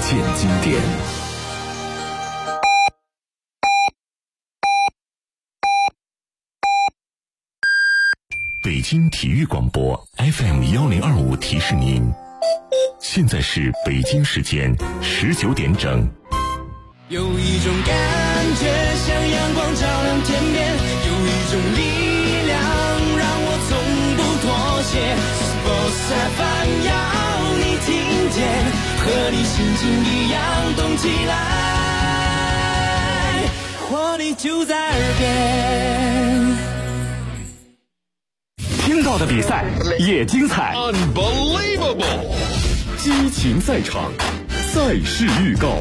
鉴经典。北京体育广播 FM1025提示您，现在是北京时间19点整。 有一种感觉像阳光照亮天边，有一种力量让我从不妥协。Sports FM 要你听见，和你心情一样动起来，活力就在耳边。 听到的比赛也精彩 Unbelievable！ 激情赛场，赛事预告。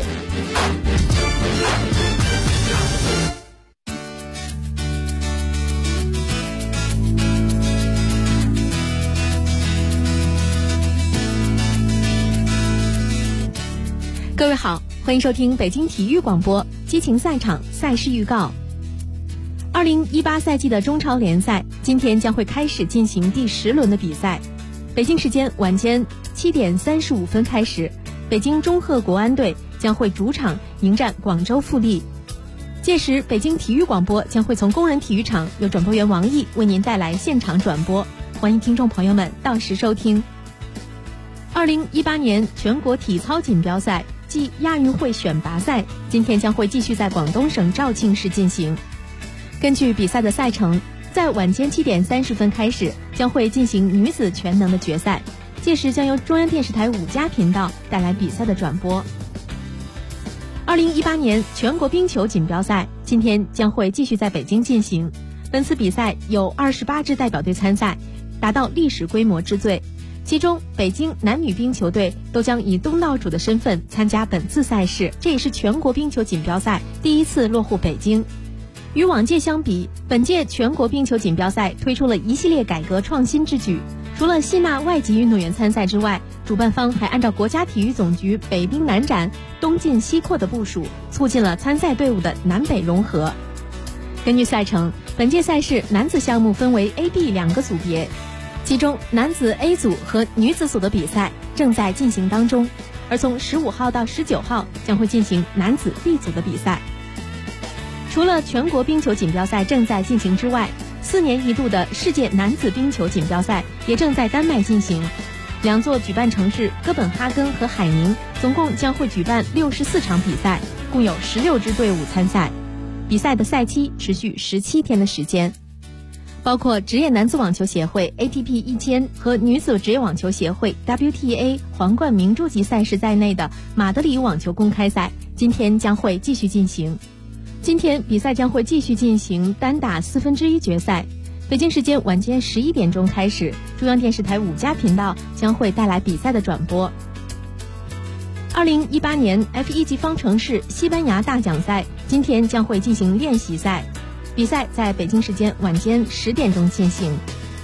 各位好，欢迎收听北京体育广播激情赛场赛事预告。2018赛季的中超联赛今天将会开始进行第10轮的比赛。北京时间晚间7点35分开始，北京中赫国安队将会主场迎战广州富力。届时北京体育广播将会从工人体育场由转播员王毅为您带来现场转播，欢迎听众朋友们到时收听。2018年全国体操锦标赛暨亚运会选拔赛今天将会继续在广东省肇庆市进行。根据比赛的赛程，在晚间7点30分开始将会进行女子全能的决赛，届时将由中央电视台5家频道带来比赛的转播。2018年全国冰球锦标赛今天将会继续在北京进行，本次比赛有28支代表队参赛，达到历史规模之最。其中北京男女冰球队都将以东道主的身份参加本次赛事，这也是全国冰球锦标赛第一次落户北京。与往届相比，本届全国冰球锦标赛推出了一系列改革创新之举，除了吸纳外籍运动员参赛之外，主办方还按照国家体育总局北冰南展、东进西扩的部署，促进了参赛队伍的南北融合。根据赛程，本届赛事男子项目分为 A、B 2个组别，其中男子 A 组和女子组的比赛正在进行当中，而从15号到19号将会进行男子 B 组的比赛。除了全国冰球锦标赛正在进行之外，4年一度的世界男子冰球锦标赛也正在丹麦进行。2座举办城市哥本哈根和海宁总共将会举办64场比赛，共有16支队伍参赛。比赛的赛期持续17天的时间。包括职业男子网球协会 ATP 1000和女子职业网球协会 WTA 皇冠名著级赛事在内的马德里网球公开赛今天将会继续进行。今天比赛将会继续进行单打1/4决赛，北京时间晚间11点钟开始，中央电视台5家频道将会带来比赛的转播。2018年 F1 级方程式西班牙大奖赛今天将会进行练习赛，比赛在北京时间晚间10点钟进行。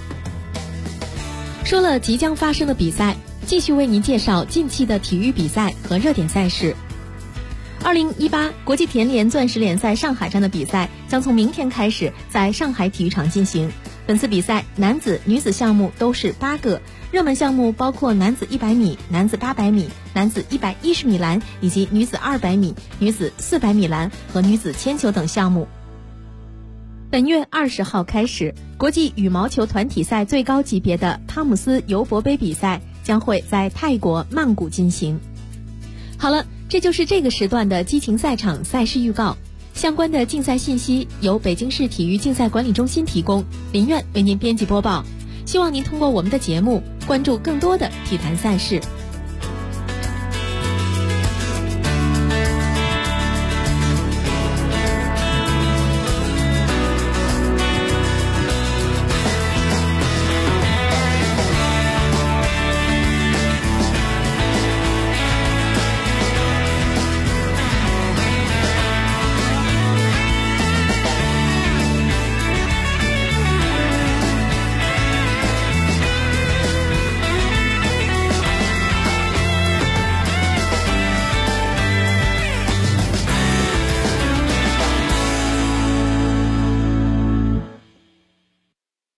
说了即将发生的比赛，继续为您介绍近期的体育比赛和热点赛事。2018国际田联钻石联赛上海站的比赛将从明天开始在上海体育场进行。本次比赛男子、女子项目都是8个，热门项目包括男子100米、男子800米、男子110米栏以及女子200米、女子400米栏和女子铅球等项目。本月20号开始，国际羽毛球团体赛最高级别的汤姆斯尤伯杯比赛将会在泰国曼谷进行。好了，这就是这个时段的激情赛场赛事预告。相关的竞赛信息由北京市体育竞赛管理中心提供，林苑为您编辑播报。希望您通过我们的节目关注更多的体坛赛事。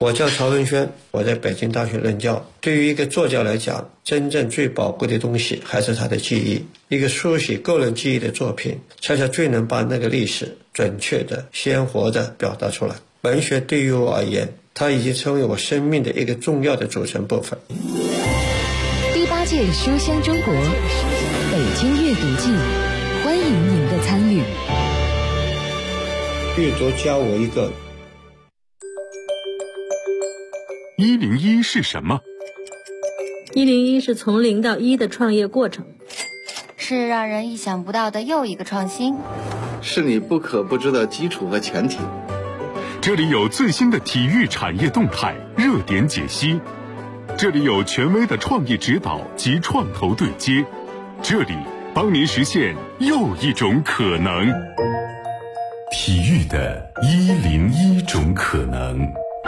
我叫曹文轩，我在北京大学任教。对于一个作家来讲，真正最宝贵的东西还是他的记忆。一个书写个人记忆的作品，恰恰最能把那个历史准确的、鲜活的表达出来。文学对于我而言，它已经成为我生命的一个重要的组成部分。 第8届书香中国北京阅读季，欢迎您的参与。 阅读教我一个。 101是什么 ？101是从0到1的创业过程， 是让人意想不到的又一个创新， 是你不可不知的基础和前提。 这里有最新的体育产业动态、热点解析，这里有权威的创业指导及创投对接，这里帮您实现又一种可能。体育的101种可能。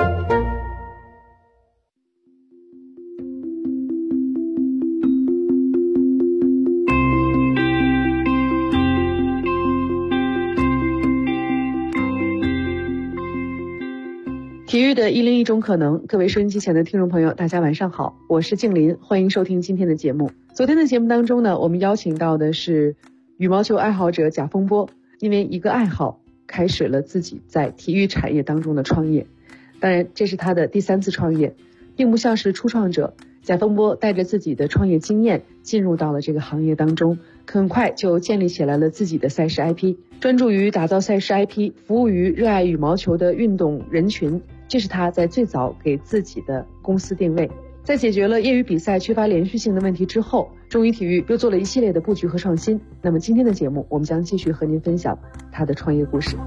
体育的101种可能，各位收音机前的听众朋友，大家晚上好，我是静林，欢迎收听今天的节目。昨天的节目当中呢，我们邀请到的是羽毛球爱好者贾风波，因为一个爱好，开始了自己在体育产业当中的创业。当然，这是他的第3次创业，并不像是初创者。贾风波带着自己的创业经验进入到了这个行业当中，很快就建立起来了自己的赛事 IP， 专注于打造赛事 IP， 服务于热爱羽毛球的运动人群。这是他在最早给自己的公司定位。在解决了业余比赛缺乏连续性的问题之后，中医体育又做了一系列的布局和创新。那么今天的节目，我们将继续和您分享他的创业故事。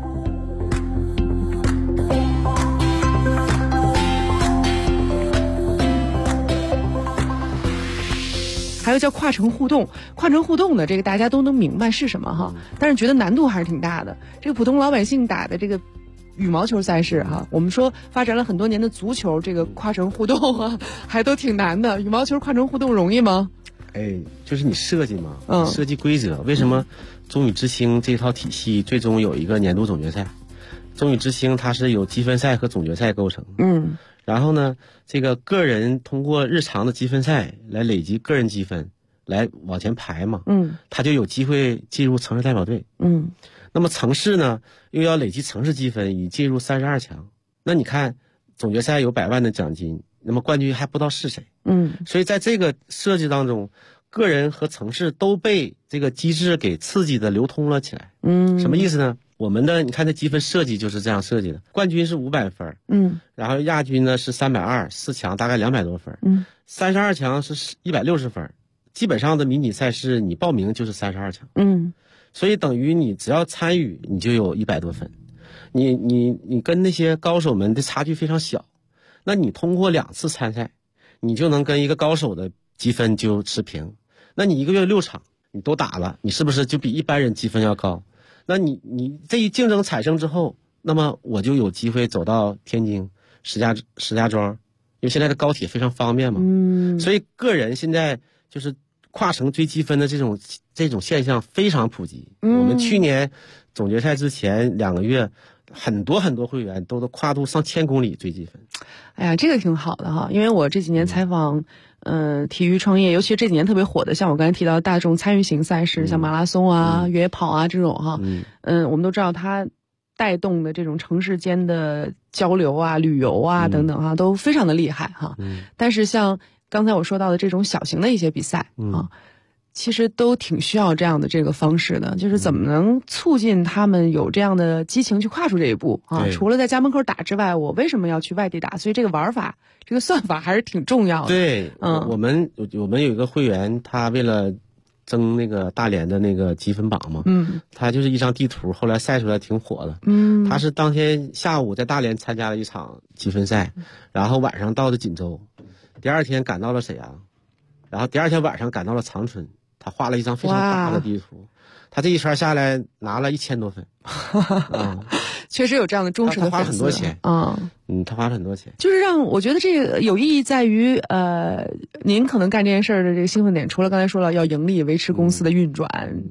还有叫跨城互动，跨城互动的这个大家都能明白是什么哈，但是觉得难度还是挺大的。这个普通老百姓打的这个羽毛球赛事哈，我们说发展了很多年的足球，这个跨城互动啊，还都挺难的。羽毛球跨城互动容易吗？ 就是你设计嘛，设计规则。为什么中羽之星这套体系最终有一个年度总决赛？中羽之星它是由积分赛和总决赛构成。然后呢，这个个人通过日常的积分赛来累积个人积分，来往前排嘛。他就有机会进入城市代表队。那么城市呢，又要累积城市积分以进入32强。那你看，总决赛有100万的奖金，那么冠军还不知道是谁。所以在这个设计当中，个人和城市都被这个机制给刺激的流通了起来。什么意思呢？我们的你看这积分设计就是这样设计的，冠军是500分，然后亚军呢是320，四强大概200多分，32强是160分，基本上的迷你赛事你报名就是32强。所以等于你只要参与，你就有100多分，你跟那些高手们的差距非常小。那你通过2次参赛，你就能跟一个高手的积分就持平。那你1个月6场，你都打了，你是不是就比一般人积分要高？那你这一竞争产生之后，那么我就有机会走到天津、石家庄，因为现在的高铁非常方便嘛。所以个人现在就是跨城追积分的这种现象非常普及。我们去年总决赛之前2个月，很多会员都跨度上1000公里追积分。哎呀，这个挺好的哈，因为我这几年采访体育创业，尤其这几年特别火的，像我刚才提到大众参与型赛事，像马拉松啊、越野跑啊这种哈，我们都知道它带动的这种城市间的交流啊、旅游啊等等哈，都非常的厉害哈。但是像刚才我说到的这种小型的一些比赛啊，其实都挺需要这样的这个方式的，就是怎么能促进他们有这样的激情去跨出这一步啊？除了在家门口打之外，我为什么要去外地打？所以这个玩法、这个算法还是挺重要的。对，我们有一个会员，他为了争那个大连的那个积分榜嘛，他就是一张地图，后来晒出来挺火的。他是当天下午在大连参加了一场积分赛，然后晚上到的锦州，第二天赶到了沈阳，然后第二天晚上赶到了长春。他画了一张非常大的地图，他这一圈下来拿了1000多分。确实有这样的忠实的粉丝。他花了很多钱他花了很多钱。就是让我觉得这个有意义在于，您可能干这件事的这个兴奋点，除了刚才说了要盈利、维持公司的运转，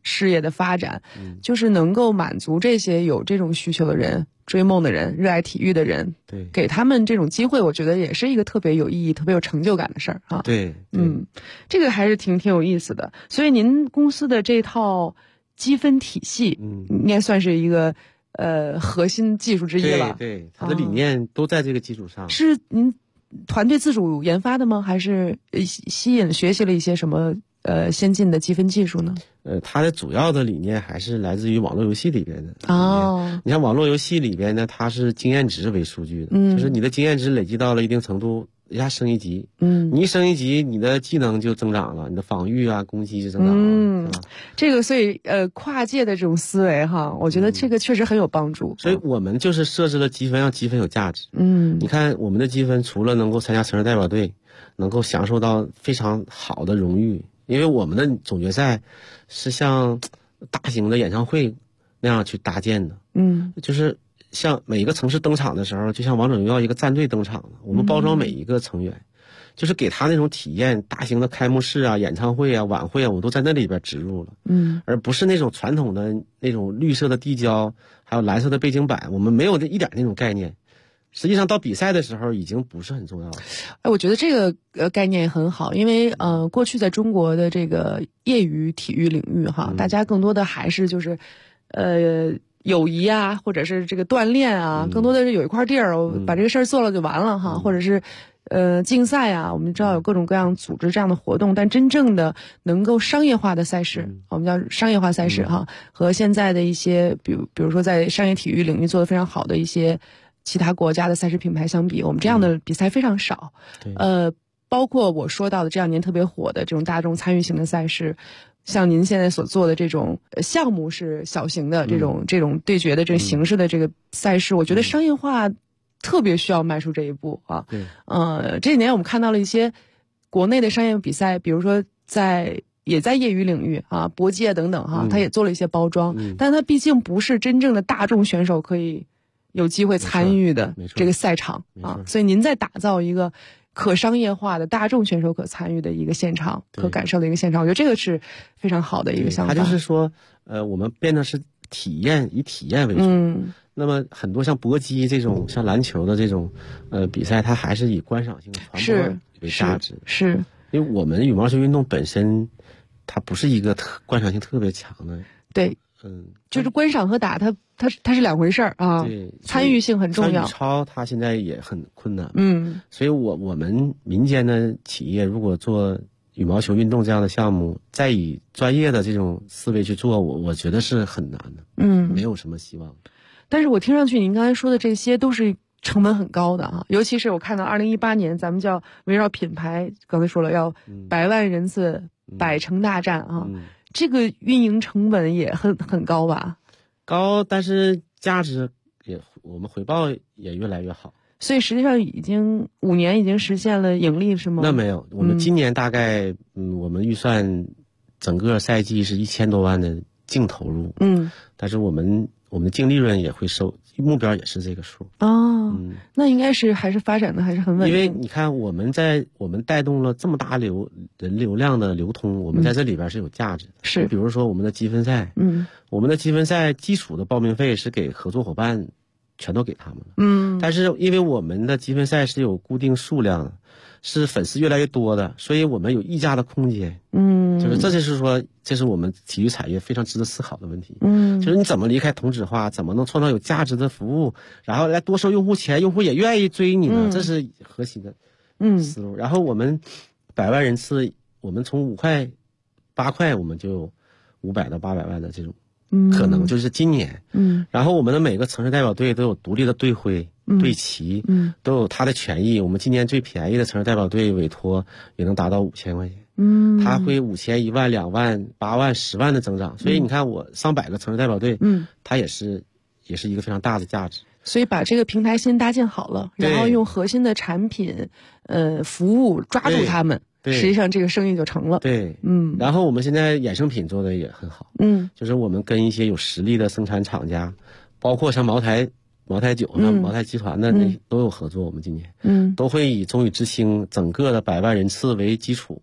事业的发展，就是能够满足这些有这种需求的人、追梦的人、热爱体育的人， 对， 给他们这种机会，我觉得也是一个特别有意义、特别有成就感的事儿啊。 对， 这个还是挺有意思的。所以您公司的这套积分体系，应该算是一个核心技术之一了。 对，它的理念都在这个基础上。 是您团队自主研发的吗？还是学习了一些什么先进的积分技术呢？ 它的主要的理念还是来自于网络游戏里边的。 哦， 你看网络游戏里边呢，它是经验值为数据的，就是你的经验值累积到了一定程度，一下升一级，你一升一级，你的技能就增长了，你的防御啊、攻击就增长了， 这个所以跨界的这种思维哈，我觉得这个确实很有帮助。 所以我们就是设置了积分，让积分有价值。你看我们的积分除了能够参加城市代表队，能够享受到非常好的荣誉，因为我们的总决赛是像大型的演唱会那样去搭建的，就是像每一个城市登场的时候，就像王者荣耀一个战队登场了，我们包装每一个成员，就是给他那种体验，大型的开幕式啊、演唱会啊、晚会啊，我们都在那里边植入了，而不是那种传统的那种绿色的地胶，还有蓝色的背景板，我们没有一点那种概念。实际上到比赛的时候已经不是很重要了。 我觉得这个概念也很好，因为过去在中国的这个业余体育领域哈，大家更多的还是就是友谊啊，或者是这个锻炼啊，更多的是有一块地儿，我把这个事儿做了就完了哈，或者是竞赛啊，我们知道有各种各样组织这样的活动，但真正的能够商业化的赛事，我们叫商业化赛事哈，和现在的一些比如说在商业体育领域做得非常好的一些其他国家的赛事品牌相比，我们这样的比赛非常少。包括我说到的这两年特别火的这种大众参与型的赛事，像您现在所做的这种项目是小型的这种对决的这个形式的这个赛事，我觉得商业化特别需要迈出这一步啊。这几年我们看到了一些国内的商业比赛，比如说也在业余领域啊，搏击啊等等哈，它也做了一些包装，但它毕竟不是真正的大众选手可以有机会参与的这个赛场啊，所以您在打造一个可商业化的大众选手可参与的一个现场，可感受的一个现场，我觉得这个是非常好的一个想法。 它就是说，我们变得是以体验为主。那么很多像搏击这种、像篮球的这种比赛，它还是以观赏性传播为价值。 是， 因为我们羽毛球运动本身，它不是一个观赏性特别强的。 对。就是观赏和打它是两回事儿啊。 对， 参与性很重要。 像羽超它现在也很困难。所以我们民间的企业如果做羽毛球运动这样的项目，再以专业的这种思维去做，我觉得是很难的。没有什么希望。 但是我听上去您刚才说的这些都是成本很高的啊，尤其是我看到2018年咱们叫围绕品牌，刚才说了要100万人次百城大战啊。这个运营成本也很高吧？ 高，但是价值我们回报也越来越好。 所以实际上已经5年已经实现了盈利是吗？ 那没有，我们今年大概我们预算整个赛季是1000多万的净投入。但是我们的净利润也会目标也是这个数。 那应该是还是发展的还是很稳定。 因为你看我们带动了这么大人流量的流通，我们在这里边是有价值的。 是， 比如说我们的积分赛，我们的积分赛基础的报名费是给合作伙伴全都给他们了。但是因为我们的积分赛是有固定数量的，是粉丝越来越多的，所以我们有溢价的空间。就是说这是我们体育产业非常值得思考的问题。就是你怎么离开同质化，怎么能创造有价值的服务，然后来多收用户钱，用户也愿意追你呢？这是核心的思路。然后我们100万人次，我们从5块8块，我们就有500到800万的这种可能，就是今年。然后我们的每个城市代表队都有独立的队徽、队旗，都有它的权益。我们今年最便宜的城市代表队委托也能达到5000块钱。它会5000、1万、2万、8万、10万的增长。所以你看，我上百个城市代表队，它也是一个非常大的价值。 所以把这个平台先搭建好了，然后用核心的产品、服务抓住他们，实际上这个生意就成了。然后我们现在衍生品做的也很好。就是我们跟一些有实力的生产厂家，包括像茅台酒、茅台集团的都有合作。我们今年都会以中宇之星整个的100万人次为基础，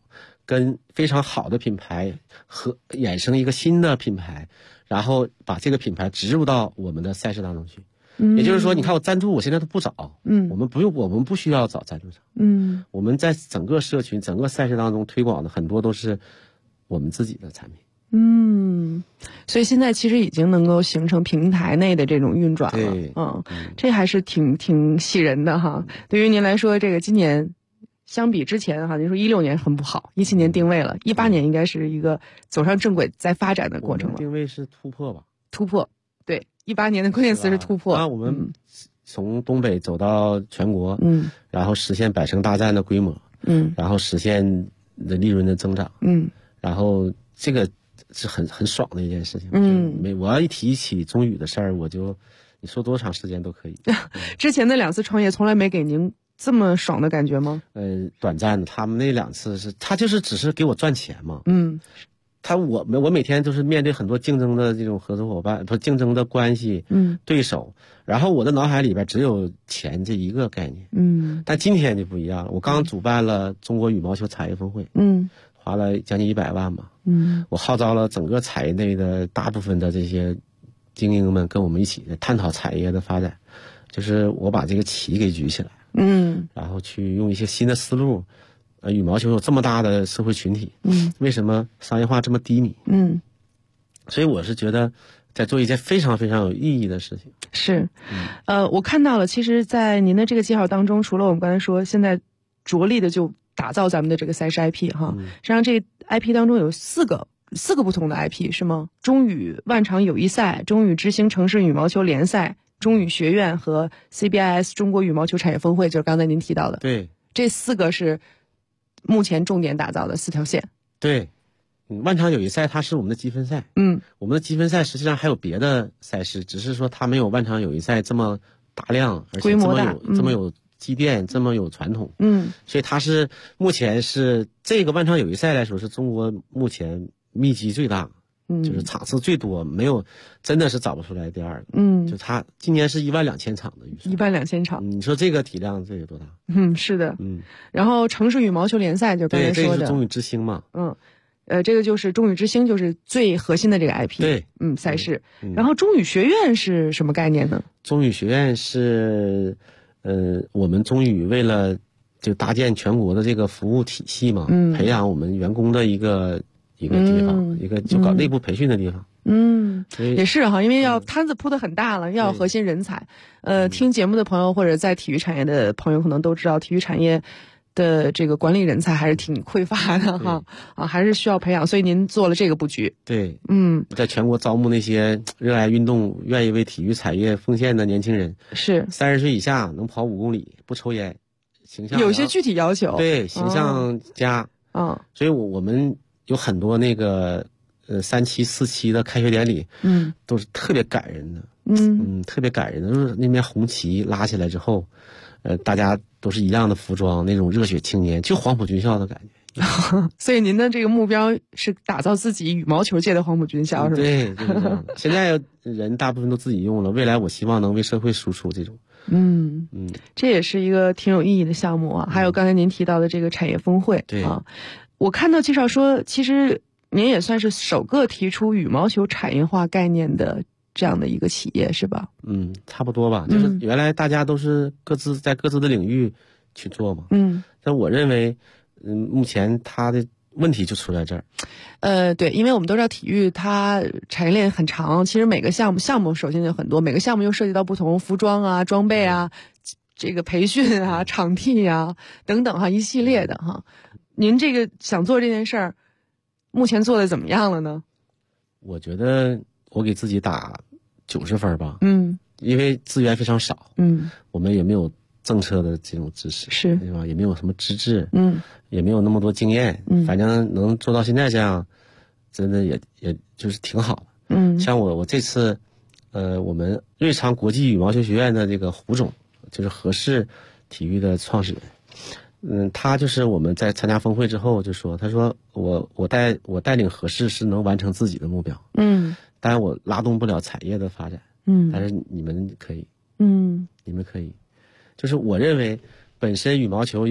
跟非常好的品牌和衍生一个新的品牌，然后把这个品牌植入到我们的赛事当中去。也就是说，你看我赞助，我现在都不找，我们不需要找赞助商，我们在整个社群、整个赛事当中推广的很多都是我们自己的产品。 所以现在其实已经能够形成平台内的这种运转了。这还是挺喜人的哈。对于您来说，这个今年相比之前哈，您说16年很不好，17年定位了，18年应该是一个走上正轨在发展的过程了。 定位是突破吧？ 突破，对，18年的关键词是突破。 我们从东北走到全国，然后实现百城大战的规模，然后实现的利润的增长，然后这个是很爽的一件事情。我要一提起中宇的事儿，你说多长时间都可以。 之前的2次创业从来没给您这么爽的感觉吗？ 短暂的，他们那2次他就是只是给我赚钱嘛。我每天都是面对很多竞争的这种合作伙伴，不竞争的关系，对手，然后我的脑海里边只有钱这一个概念。但今天就不一样了，我刚主办了中国羽毛球产业峰会，花了将近100万吧。我号召了整个产业内的大部分的这些精英们跟我们一起探讨产业的发展，就是我把这个旗给举起来，然后去用一些新的思路。羽毛球有这么大的社会群体，为什么商业化这么低迷？所以我是觉得在做一件非常非常有意义的事情。 是，我看到了，其实在您的这个介绍当中，除了我们刚才说现在着力的就打造咱们的这个赛事 IP 哈，实际上这个 IP 当中有4个不同的 IP 是吗？中羽万场友谊赛、中羽之星城市羽毛球联赛、中羽学院和 CBIS 中国羽毛球产业峰会，就是刚才您提到的。 对， 这4个是目前重点打造的4条线。 对，万场友谊赛它是我们的积分赛。我们的积分赛实际上还有别的赛事，只是说它没有万场友谊赛这么大量，而且这么有积淀，这么有传统。所以它是目前是这个万场友谊赛来说是中国目前密集最大，就是场次最多，没有真的是找不出来第2个。就它今年是12000场的预算 ，12000场。 你说这个体量这有多大？ 是的。然后城市羽毛球联赛就刚才说的， 这是中羽之星嘛。 这个就是中羽之星，就是最核心的这个 IP。 对， 赛事。然后中羽学院是什么概念呢？ 中羽学院是，我们中羽为了就搭建全国的这个服务体系嘛，培养我们员工的一个地方，一个就搞内部培训的地方。 也是哈，因为要摊子铺得很大了，要有核心人才。听节目的朋友或者在体育产业的朋友可能都知道，体育产业的这个管理人才还是挺匮乏的哈，还是需要培养，所以您做了这个布局。 对，在全国招募那些热爱运动、愿意为体育产业奉献的年轻人， 是 30岁以下能跑5公里，不抽烟，形象有些具体要求。 对，形象佳。所以我们有很多那个3期4期的开学典礼，都是特别感人的，特别感人的，就是那面红旗拉起来之后，大家都是一样的服装，那种热血青年，就黄埔军校的感觉。 所以您的这个目标是打造自己羽毛球界的黄埔军校，是吧？ 对，就是这样的。现在人大部分都自己用了，未来我希望能为社会输出这种。 这也是一个挺有意义的项目啊。还有刚才您提到的这个产业峰会， 对啊，我看到介绍说，其实您也算是首个提出羽毛球产业化概念的这样的一个企业，是吧？ 差不多吧。就是原来大家都是各自在各自的领域去做嘛。但我认为，目前它的问题就出在这儿。 对，因为我们都知道体育它产业链很长，其实每个项目首先就很多，每个项目又涉及到不同服装啊、装备啊、这个培训啊、场地啊等等哈，一系列的哈。您这个想做这件事儿，目前做的怎么样了呢？ 我觉得我给自己打90分吧。因为资源非常少。我们也没有政策的这种支持， 是对吧？也没有什么资质，也没有那么多经验，反正能做到现在这样，真的也就是挺好的。像我这次，我们瑞昌国际羽毛球学院的这个胡总，就是何氏体育的创始人，他就是我们在参加峰会之后就说，他说我带领何氏是能完成自己的目标，当然我拉动不了产业的发展，但是你们可以，你们可以。就是我认为本身羽毛球有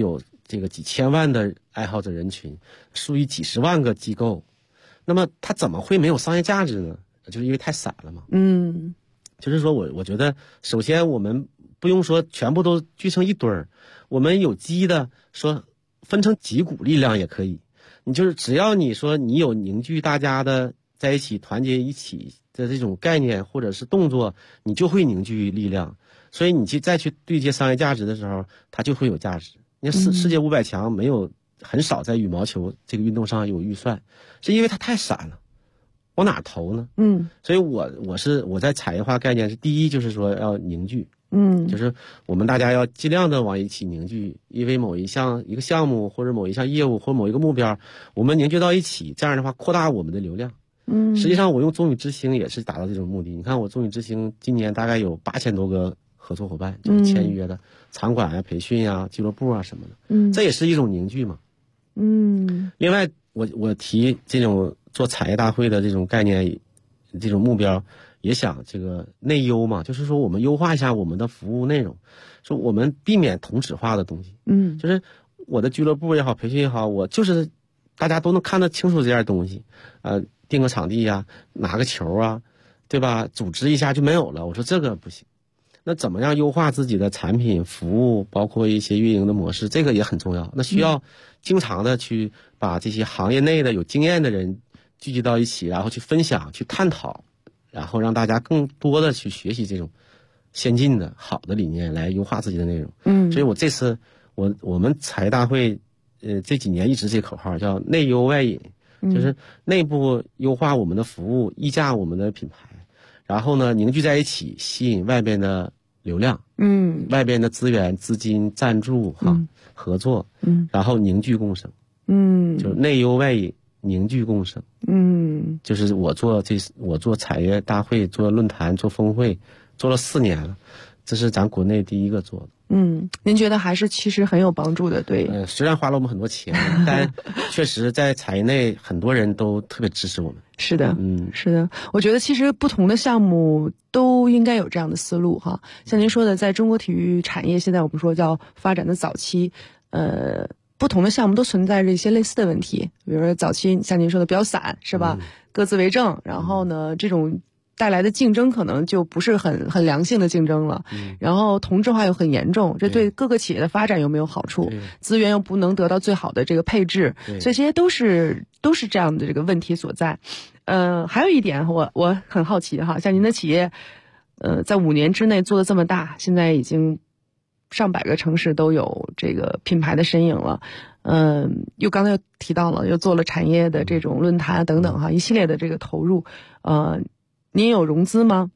这个几千万的爱好者人群，数以几十万个机构，那么它怎么会没有商业价值呢？就是因为太散了嘛。就是说我觉得，首先我们不用说全部都聚成一堆儿，我们有机的说分成几股力量也可以。你就是只要你说你有凝聚大家的在一起团结一起的这种概念或者是动作，你就会凝聚力量。所以你再去对接商业价值的时候，它就会有价值。你看世界500强没有很少在羽毛球这个运动上有预算，是因为它太散了。往哪投呢？所以我在产业化概念是第一，就是说要凝聚，就是我们大家要尽量的往一起凝聚，因为一个项目或者某一项业务或某一个目标，我们凝聚到一起，这样的话扩大我们的流量。实际上我用中羽之星也是达到这种目的。你看我中羽之星今年大概有8000多个合作伙伴，就是签约的场馆啊、培训啊、俱乐部啊什么的，这也是一种凝聚嘛。另外我提这种做产业大会的这种概念，这种目标，也想这个内优嘛，就是说我们优化一下我们的服务内容，说我们避免同质化的东西。就是我的俱乐部也好，培训也好，我就是大家都能看得清楚这样东西，定个场地呀，拿个球啊，对吧？组织一下就没有了。我说这个不行。那怎么样优化自己的产品服务，包括一些运营的模式，这个也很重要。那需要经常的去把这些行业内的有经验的人聚集到一起，然后去分享、去探讨，然后让大家更多的去学习这种先进的好的理念，来优化自己的内容。所以我这次我们产业大会这几年一直这口号叫内优外引，就是内部优化我们的服务，溢价我们的品牌，然后呢凝聚在一起，吸引外边的流量，外边的资源、资金、赞助合作，然后凝聚共生，就是内优外引，凝聚共生，就是我做产业大会、做论坛、做峰会，做了4年了，这是咱国内第一个做的。 您觉得还是其实很有帮助的，对？ 虽然花了我们很多钱，但确实在产业内很多人都特别支持我们。 是的，是的。我觉得其实不同的项目都应该有这样的思路哈。像您说的，在中国体育产业现在我们说叫发展的早期，不同的项目都存在着一些类似的问题，比如说早期像您说的比较散，是吧？各自为政，然后呢，这种带来的竞争可能就不是很良性的竞争了，然后同质化又很严重，这对各个企业的发展又没有好处，资源又不能得到最好的这个配置，所以这些都是这样的这个问题所在。还有一点我很好奇哈，像您的企业，在5年之内做的这么大，现在已经上百个城市都有这个品牌的身影了，又刚才提到了，又做了产业的这种论坛等等哈，一系列的这个投入，您有融资吗？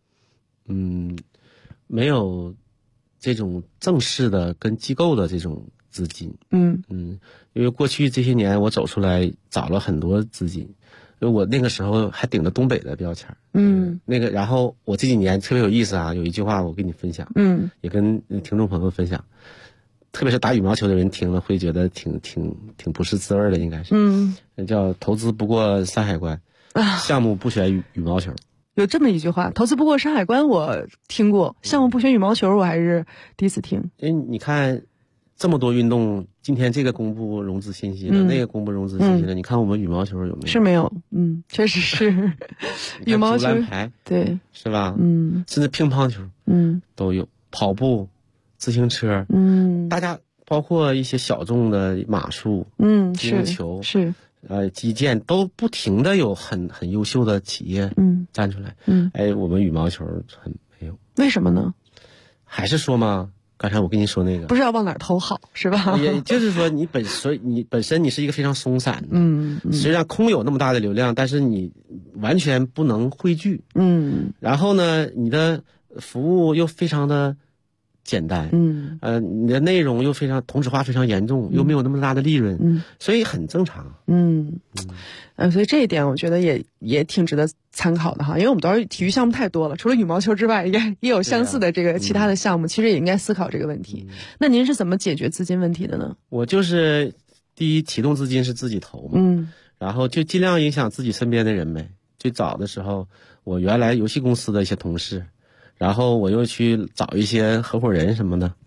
没有这种正式的跟机构的这种资金。因为过去这些年我走出来找了很多资金，因为我那个时候还顶着东北的标签。然后我这几年特别有意思啊，有一句话我跟你分享，也跟听众朋友分享，特别是打羽毛球的人听了会觉得挺不是滋味的，应该是，叫投资不过山海关，项目不选羽毛球。 有这么一句话，投资不过山海关我听过，项目不选羽毛球我还是第一次听。 你看这么多运动，今天这个公布融资信息了，那个公布融资信息了，你看我们羽毛球有没有？ 是没有，确实是。羽毛球、 竹篮排， 对， 是吧？甚至乒乓球，都有，跑步、自行车，大家包括一些小众的马术，冰球是。 基建都不停的有很优秀的企业站出来，我们羽毛球很没有， 为什么呢？ 还是说嘛，刚才我跟你说那个， 不知道往哪儿投好，是吧？ 也就是说，你本身你是一个非常松散的，实际上空有那么大的流量，但是你完全不能汇聚，然后呢，你的服务又非常的简单，你的内容又非常同质化非常严重，又没有那么大的利润，所以很正常。 所以这一点我觉得也挺值得参考的哈，因为我们都是体育项目太多了，除了羽毛球之外，应该也有相似的这个其他的项目，其实也应该思考这个问题。那您是怎么解决资金问题的呢？ 我就是第一，启动资金是自己投嘛，然后就尽量影响自己身边的人呗。最早的时候，我原来游戏公司的一些同事，然后我又去找一些合伙人什么的，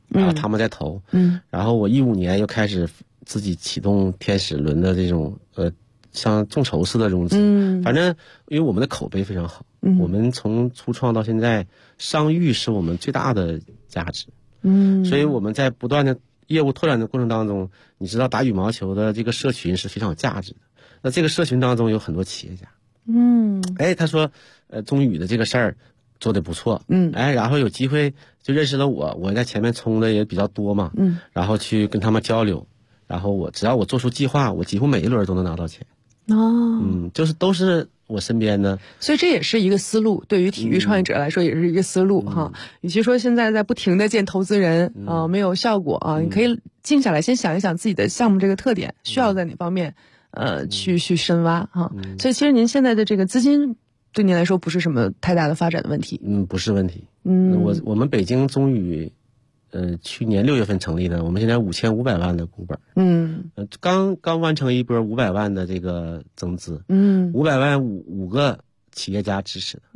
然后他们在投，然后我15年又开始自己启动天使轮的这种像众筹式的融资，反正因为我们的口碑非常好，我们从初创到现在，商誉是我们最大的价值，所以我们在不断的业务拓展的过程当中，你知道打羽毛球的这个社群是非常有价值的，那这个社群当中有很多企业家，他说中宇的这个事儿做得不错，然后有机会就认识了我在前面冲的也比较多嘛，然后去跟他们交流，然后只要我做出计划，我几乎每一轮都能拿到钱。就是都是我身边的， 所以这也是一个思路，对于体育创业者来说也是一个思路哈。与其说现在在不停的见投资人没有效果你可以静下来先想一想自己的项目这个特点需要在哪方面去深挖哈。所以其实您现在的这个资金对您来说不是什么太大的发展的问题。 不是问题。我们北京中宇去年6月份成立的，我们现在5500万的股本，刚完成一波500万的这个增资，500万5个企业家支持的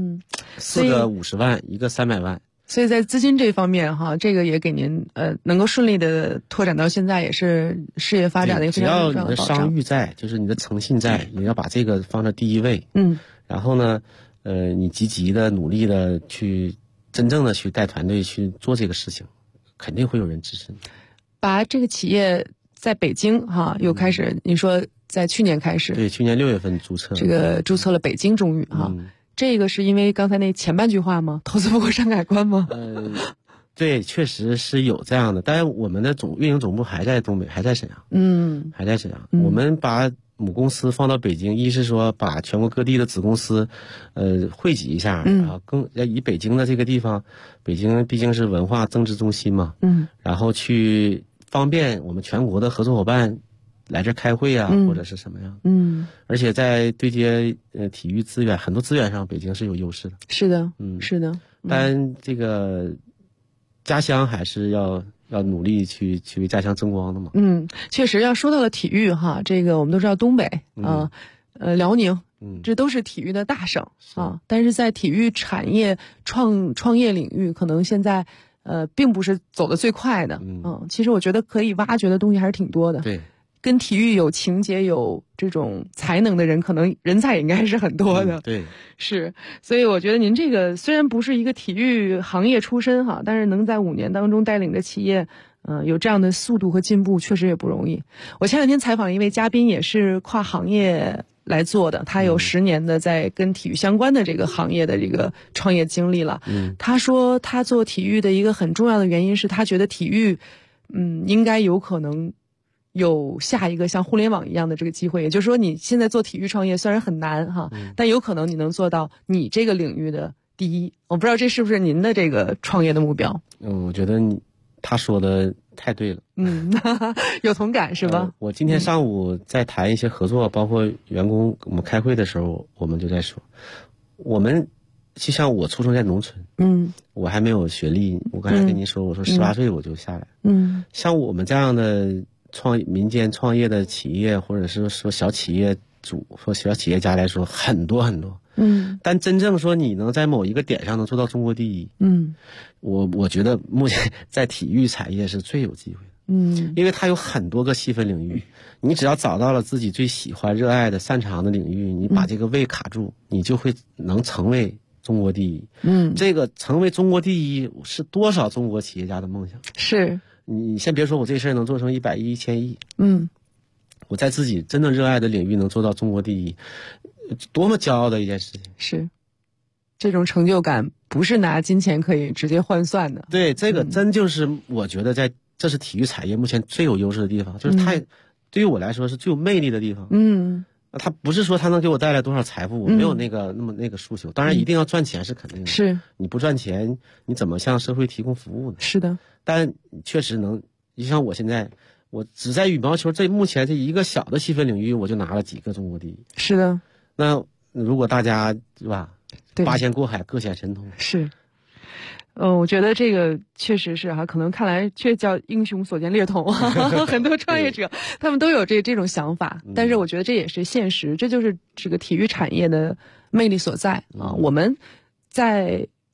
，4个50万，1个300万。 所以在资金这方面哈，这个也给您能够顺利的拓展到现在，也是事业发展的一个非常重要的保障。 只要你的商誉在，就是你的诚信在，也要把这个放在第一位。然后呢，你积极的努力的去。真正的去带团队去做这个事情，肯定会有人支持你。 把这个企业在北京又开始，你说在去年开始， 对，去年6月份注册， 这个注册了北京中宇这个是因为刚才那前半句话吗？投资不过山海关吗？ 对，确实是有这样的，但是我们的运营总部还在东北，还在沈阳，还在沈阳。我们把母公司放到北京，一是说把全国各地的子公司，汇集一下，更以北京的这个地方，北京毕竟是文化政治中心嘛，然后去方便我们全国的合作伙伴来这开会或者是什么样，而且在对接体育资源很多资源上，北京是有优势的。 是的，是的， 但这个家乡还是要努力去为家乡争光的嘛。 确实要说到了体育这个我们都知道东北辽宁，这都是体育的大省但是在体育产业创业领域，可能现在并不是走得最快的。其实我觉得可以挖掘的东西还是挺多的。 对。 跟体育有情节、有这种才能的人，可能人才应该是很多的。 对， 是，所以我觉得您这个虽然不是一个体育行业出身但是能在5年当中带领着企业，有这样的速度和进步，确实也不容易。我前2天采访一位嘉宾，也是跨行业来做的，他有10年的在跟体育相关的这个行业的这个创业经历了。他说他做体育的一个很重要的原因是他觉得体育，应该有可能有下一个像互联网一样的这个机会，也就是说你现在做体育创业虽然很难但有可能你能做到你这个领域的第一。我不知道这是不是您的这个创业的目标。 我觉得他说的太对了。 有同感是吧？ 我今天上午在谈一些合作，包括员工我们开会的时候，我们就在说，我们就像我出生在农村，我还没有学历，我刚才跟您说，我说18岁我就下来，像我们这样的民间创业的企业，或者是说小企业主或小企业家来说，很多很多。但真正说你能在某一个点上能做到中国第一，我觉得目前在体育产业是最有机会的。因为它有很多个细分领域，你只要找到了自己最喜欢、热爱的、擅长的领域，你把这个位卡住，你就会能成为中国第一。这个成为中国第一是多少中国企业家的梦想？ 是。 你先别说我这事儿能做成100亿、1000亿，我在自己真正热爱的领域能做到中国第一，多么骄傲的一件事情。 是，这种成就感不是拿金钱可以直接换算的。 对，这个真就是我觉得这是体育产业目前最有优势的地方，就是它对于我来说是最有魅力的地方。它不是说它能给我带来多少财富，我没有那个诉求。当然一定要赚钱是肯定的， 是你不赚钱你怎么向社会提供服务呢？ 是的。 但确实能，就像我现在，我只在羽毛球目前这一个小的细分领域，我就拿了几个中国第一。 是的。 那如果大家是吧，八仙过海各显神通。 是。我觉得这个确实是可能看来却叫英雄所见略同很多创业者他们都有这种想法，但是我觉得这也是现实，这就是这个体育产业的魅力所在我们在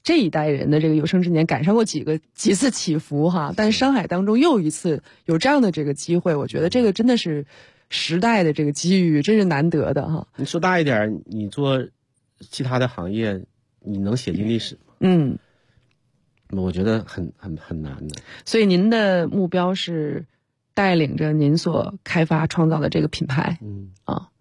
这一代人的这个有生之年赶上过几次起伏哈，但是商海当中又一次有这样的这个机会，我觉得这个真的是时代的这个机遇，真是难得的哈。 你说大一点，你做其他的行业，你能写进历史吗？我觉得很难的。 所以您的目标是带领着您所开发创造的这个品牌，